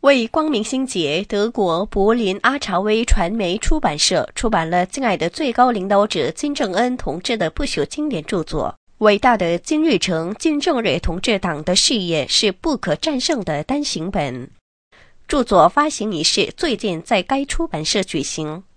为光明星节，德国柏林阿查威传媒出版社出版了敬爱的最高领导者金正恩同志的不朽经典著作《伟大的金日成金正日同志党的事业是不可战胜的单行本》。著作发行仪式最近在该出版社举行。